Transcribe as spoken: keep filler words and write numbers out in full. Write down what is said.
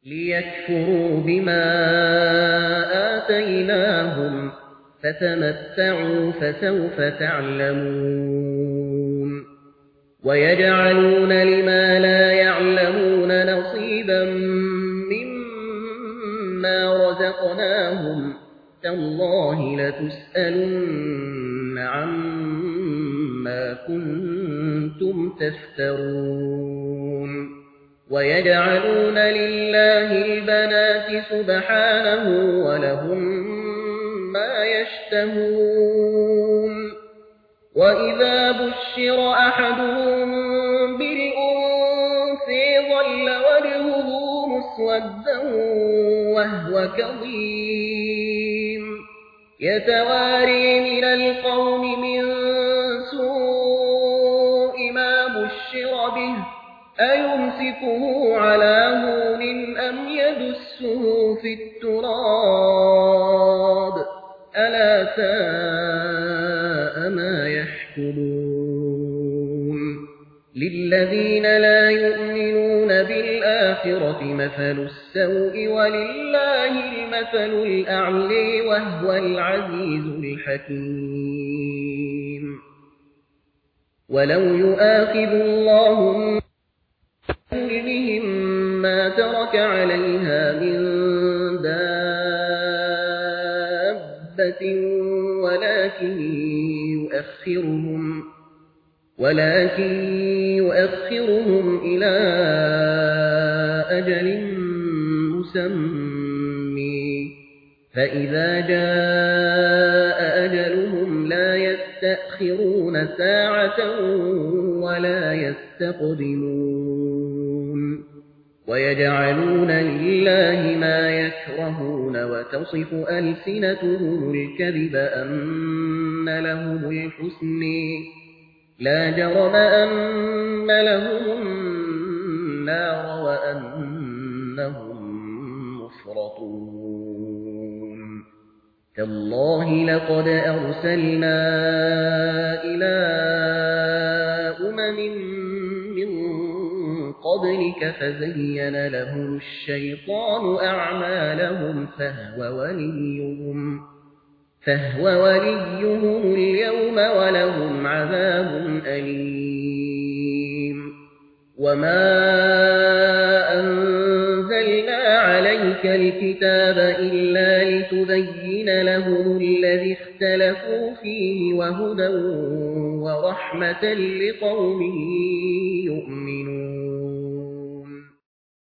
ليكفروا بما آتيناهم فتمتعوا فسوف تعلمون ويجعلون لما لا يعلمون نصيبا مما رزقناهم تالله لتسألن عما كنتم تفترون ويجعلون لله البنات سبحانه ولهم ما يشتهون وإذا بشر أحدهم بالأنثى ظل وجهه مسودا وهو كظيم يتواري من القوم من سوء ما بشر به أيمسكه على هون أم يدسه في التراب ألا ساء ما يحكمون للذين لا يؤمنون بالآخرة مثل السوء ولله المثل الأعلى وهو العزيز الحكيم ولو يؤاخذ الله بهم ما ترك عليها من دابة ولكن يؤخرهم ولكن يؤخرهم إلى أجل مسمى فإذا جاء أجلهم لا يستأخرون ساعة ولا يستقدمون ويجعلون لله ما يكرهون وتصف ألسنتهم الكذب أن لهم الحسن لا جرم أن لهم النار وأنهم مفرطون تالله لقد أرسلنا إلى أمم من قبلك فزين لهم الشيطان أعمالهم فهو وليهم فهو وليهم اليوم ولهم عذاب أليم وما أنزلنا عليك الكتاب إلا لتبين لهم الذي اختلفوا فيه وهدى ورحمة لقوم يؤمنون